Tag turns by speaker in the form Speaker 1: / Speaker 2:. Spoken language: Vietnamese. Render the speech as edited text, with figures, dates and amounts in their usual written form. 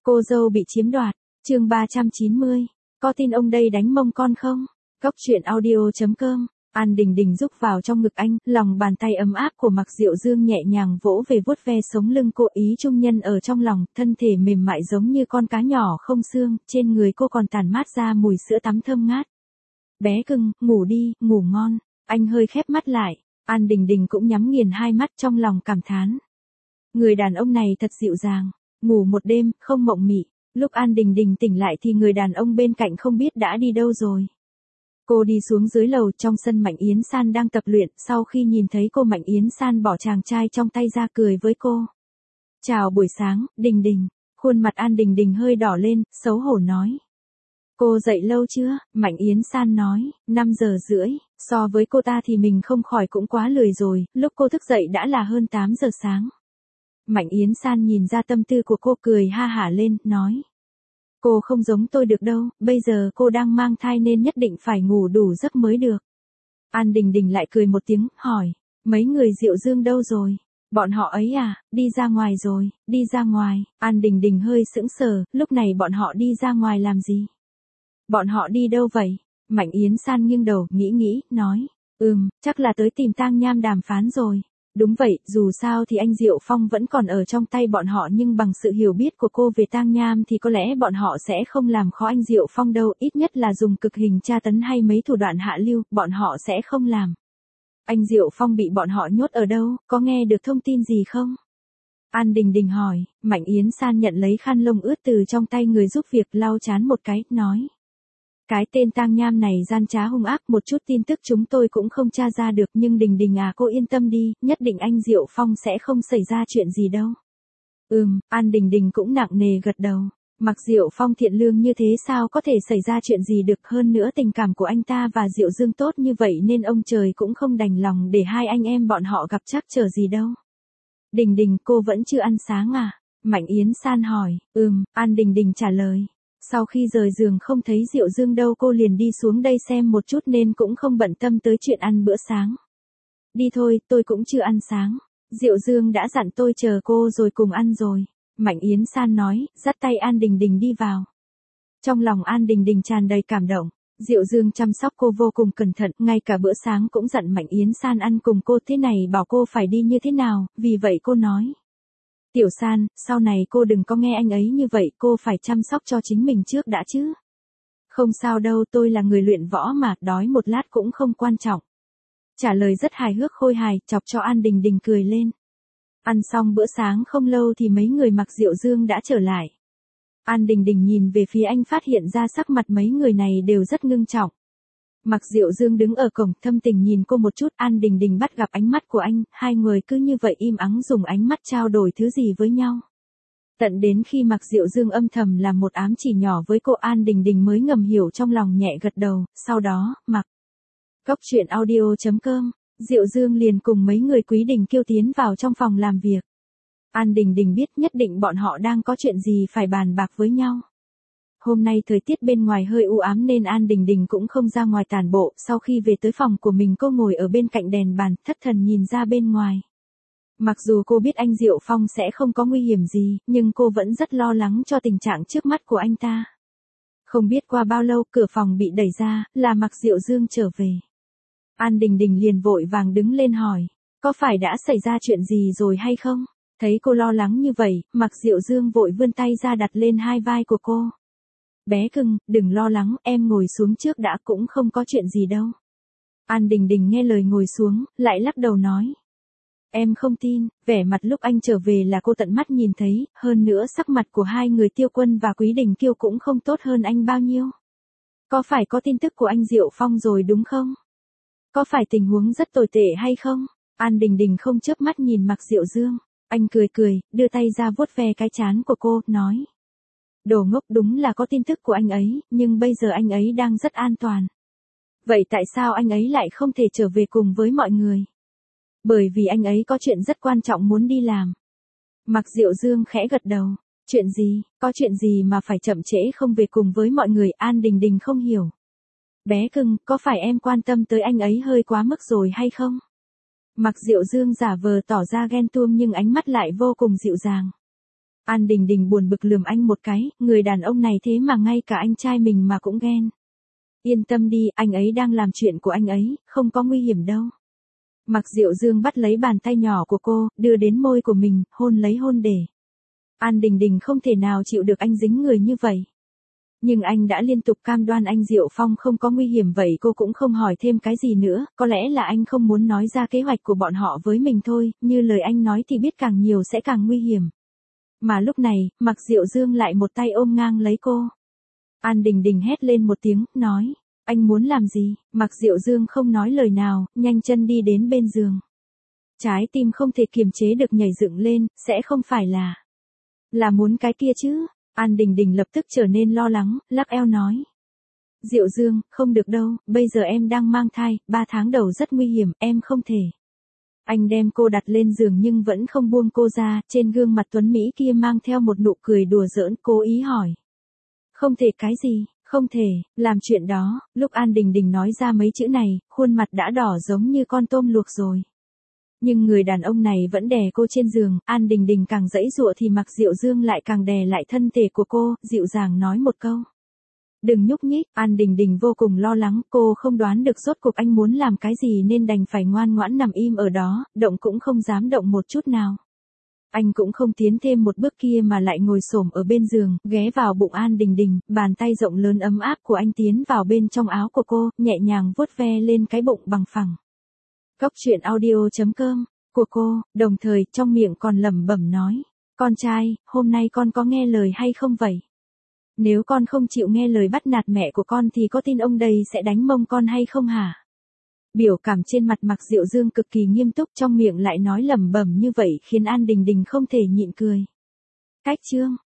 Speaker 1: Cô dâu bị chiếm đoạt, chương 390. Có tin ông đây đánh mông con không? Cốc truyện audio.com. An Đình Đình rúc vào trong ngực anh, lòng bàn tay ấm áp của Mạc Diệu Dương nhẹ nhàng vỗ về vuốt ve sống lưng cô, ý trung nhân ở trong lòng, thân thể mềm mại giống như con cá nhỏ không xương, trên người cô còn tản mát ra mùi sữa tắm thơm ngát. Bé cưng, ngủ đi, ngủ ngon. Anh hơi khép mắt lại, An Đình Đình cũng nhắm nghiền hai mắt trong lòng cảm thán. Người đàn ông này thật dịu dàng, ngủ một đêm, không mộng mị. Lúc An Đình Đình tỉnh lại thì người đàn ông bên cạnh không biết đã đi đâu rồi. Cô đi xuống dưới lầu, trong sân Mạnh Yến San đang tập luyện, sau khi nhìn thấy cô Mạnh Yến San bỏ chàng trai trong tay ra cười với cô. Chào buổi sáng, Đình Đình. Khuôn mặt An Đình Đình hơi đỏ lên, xấu hổ nói. Cô dậy lâu chưa? Mạnh Yến San nói, 5 giờ rưỡi, so với cô ta thì mình không khỏi cũng quá lười rồi, lúc cô thức dậy đã là hơn 8 giờ sáng. Mạnh Yến San nhìn ra tâm tư của cô cười ha hả lên, nói. Cô không giống tôi được đâu, bây giờ cô đang mang thai nên nhất định phải ngủ đủ giấc mới được. An Đình Đình lại cười một tiếng, hỏi, mấy người Diệu Dương đâu rồi? Bọn họ ấy à, đi ra ngoài rồi, đi ra ngoài. An Đình Đình hơi sững sờ, lúc này bọn họ đi ra ngoài làm gì? Bọn họ đi đâu vậy? Mạnh Yến San nghiêng đầu, nghĩ, nói, chắc là tới tìm Tang Nham đàm phán rồi. Đúng vậy, dù sao thì anh Diệu Phong vẫn còn ở trong tay bọn họ, nhưng bằng sự hiểu biết của cô về Tang Nham thì có lẽ bọn họ sẽ không làm khó anh Diệu Phong đâu, ít nhất là dùng cực hình tra tấn hay mấy thủ đoạn hạ lưu, bọn họ sẽ không làm. Anh Diệu Phong bị bọn họ nhốt ở đâu, có nghe được thông tin gì không? An Đình Đình hỏi. Mạnh Yến San nhận lấy khăn lông ướt từ trong tay người giúp việc, lau chán một cái, nói. Cái tên Tang Nham này gian trá hung ác, một chút tin tức chúng tôi cũng không tra ra được, nhưng Đình Đình à, cô yên tâm đi, nhất định anh Diệu Phong sẽ không xảy ra chuyện gì đâu. An Đình Đình cũng nặng nề gật đầu. Mặc Diệu Phong thiện lương như thế sao có thể xảy ra chuyện gì được, hơn nữa tình cảm của anh ta và Diệu Dương tốt như vậy nên ông trời cũng không đành lòng để hai anh em bọn họ gặp trắc trở gì đâu. Đình Đình, cô vẫn chưa ăn sáng à? Mạnh Yến San hỏi. An Đình Đình trả lời. Sau khi rời giường không thấy Diệu Dương đâu, cô liền đi xuống đây xem một chút nên cũng không bận tâm tới chuyện ăn bữa sáng. Đi thôi, tôi cũng chưa ăn sáng. Diệu Dương đã dặn tôi chờ cô rồi cùng ăn rồi. Mạnh Yến San nói, dắt tay An Đình Đình đi vào. Trong lòng An Đình Đình tràn đầy cảm động. Diệu Dương chăm sóc cô vô cùng cẩn thận, ngay cả bữa sáng cũng dặn Mạnh Yến San ăn cùng cô, thế này bảo cô phải đi như thế nào, vì vậy cô nói. Tiểu San, sau này cô đừng có nghe anh ấy như vậy, cô phải chăm sóc cho chính mình trước đã chứ. Không sao đâu, tôi là người luyện võ mà, đói một lát cũng không quan trọng. Trả lời rất hài hước khôi hài, chọc cho An Đình Đình cười lên. Ăn xong bữa sáng không lâu thì mấy người Mạc Diệu Dương đã trở lại. An Đình Đình nhìn về phía anh, phát hiện ra sắc mặt mấy người này đều rất ngưng trọng. Mạc Diệu Dương đứng ở cổng, thâm tình nhìn cô một chút, An Đình Đình bắt gặp ánh mắt của anh, hai người cứ như vậy im ắng dùng ánh mắt trao đổi thứ gì với nhau. Tận đến khi Mạc Diệu Dương âm thầm làm một ám chỉ nhỏ với cô, An Đình Đình mới ngầm hiểu trong lòng, nhẹ gật đầu, sau đó, Cốc truyện audio.com, Diệu Dương liền cùng mấy người Quý Đình Kiêu tiến vào trong phòng làm việc. An Đình Đình biết nhất định bọn họ đang có chuyện gì phải bàn bạc với nhau. Hôm nay thời tiết bên ngoài hơi u ám nên An Đình Đình cũng không ra ngoài tản bộ, sau khi về tới phòng của mình cô ngồi ở bên cạnh đèn bàn, thất thần nhìn ra bên ngoài. Mặc dù cô biết anh Diệu Phong sẽ không có nguy hiểm gì, nhưng cô vẫn rất lo lắng cho tình trạng trước mắt của anh ta. Không biết qua bao lâu, cửa phòng bị đẩy ra, là Mạc Diệu Dương trở về. An Đình Đình liền vội vàng đứng lên hỏi, có phải đã xảy ra chuyện gì rồi hay không? Thấy cô lo lắng như vậy, Mạc Diệu Dương vội vươn tay ra đặt lên hai vai của cô. Bé cưng, đừng lo lắng, em ngồi xuống trước đã, cũng không có chuyện gì đâu. An Đình Đình nghe lời ngồi xuống, lại lắc đầu nói. Em không tin, vẻ mặt lúc anh trở về là cô tận mắt nhìn thấy, hơn nữa sắc mặt của hai người Tiêu Quân và Quý Đình Kiêu cũng không tốt hơn anh bao nhiêu. Có phải có tin tức của anh Diệu Phong rồi đúng không? Có phải tình huống rất tồi tệ hay không? An Đình Đình không chớp mắt nhìn Mạc Diệu Dương. Anh cười, đưa tay ra vuốt ve cái trán của cô, nói. Đồ ngốc, đúng là có tin tức của anh ấy, nhưng bây giờ anh ấy đang rất an toàn. Vậy tại sao anh ấy lại không thể trở về cùng với mọi người? Bởi vì anh ấy có chuyện rất quan trọng muốn đi làm. Mạc Diệu Dương khẽ gật đầu. Chuyện gì, có chuyện gì mà phải chậm trễ không về cùng với mọi người? An Đình Đình không hiểu. Bé cưng, có phải em quan tâm tới anh ấy hơi quá mức rồi hay không? Mạc Diệu Dương giả vờ tỏ ra ghen tuông nhưng ánh mắt lại vô cùng dịu dàng. An Đình Đình buồn bực lườm anh một cái, người đàn ông này thế mà ngay cả anh trai mình mà cũng ghen. Yên tâm đi, anh ấy đang làm chuyện của anh ấy, không có nguy hiểm đâu. Mạc Diệu Dương bắt lấy bàn tay nhỏ của cô, đưa đến môi của mình, hôn lấy hôn để. An Đình Đình không thể nào chịu được anh dính người như vậy. Nhưng anh đã liên tục cam đoan anh Diệu Phong không có nguy hiểm vậy cô cũng không hỏi thêm cái gì nữa, có lẽ là anh không muốn nói ra kế hoạch của bọn họ với mình thôi, như lời anh nói thì biết càng nhiều sẽ càng nguy hiểm. Mà lúc này, Mạc Diệu Dương lại một tay ôm ngang lấy cô. An Đình Đình hét lên một tiếng, nói, anh muốn làm gì? Mạc Diệu Dương không nói lời nào, nhanh chân đi đến bên giường. Trái tim không thể kiềm chế được nhảy dựng lên, sẽ không phải là muốn cái kia chứ? An Đình Đình lập tức trở nên lo lắng, lắc eo nói. Diệu Dương, không được đâu, bây giờ em đang mang thai, 3 tháng đầu rất nguy hiểm, em không thể. Anh đem cô đặt lên giường nhưng vẫn không buông cô ra, trên gương mặt tuấn Mỹ kia mang theo một nụ cười đùa giỡn, cố ý hỏi. Không thể cái gì, không thể, làm chuyện đó, lúc An Đình Đình nói ra mấy chữ này, khuôn mặt đã đỏ giống như con tôm luộc rồi. Nhưng người đàn ông này vẫn đè cô trên giường, An Đình Đình càng giãy giụa thì Mạc Diệu Dương lại càng đè lại thân thể của cô, dịu dàng nói một câu. Đừng nhúc nhích, An Đình Đình vô cùng lo lắng, cô không đoán được rốt cuộc anh muốn làm cái gì nên đành phải ngoan ngoãn nằm im ở đó, động cũng không dám động một chút nào. Anh cũng không tiến thêm một bước kia mà lại ngồi xổm ở bên giường, ghé vào bụng An Đình Đình, bàn tay rộng lớn ấm áp của anh tiến vào bên trong áo của cô, nhẹ nhàng vuốt ve lên cái bụng bằng phẳng. Cốc truyện audio.com của cô, đồng thời trong miệng còn lẩm bẩm nói, con trai, hôm nay con có nghe lời hay không vậy? Nếu con không chịu nghe lời bắt nạt mẹ của con thì có tin ông đây sẽ đánh mông con hay không hả? Biểu cảm trên mặt Mạc Diệu Dương cực kỳ nghiêm túc, trong miệng lại nói lẩm bẩm như vậy khiến An Đình Đình không thể nhịn cười. Cách chương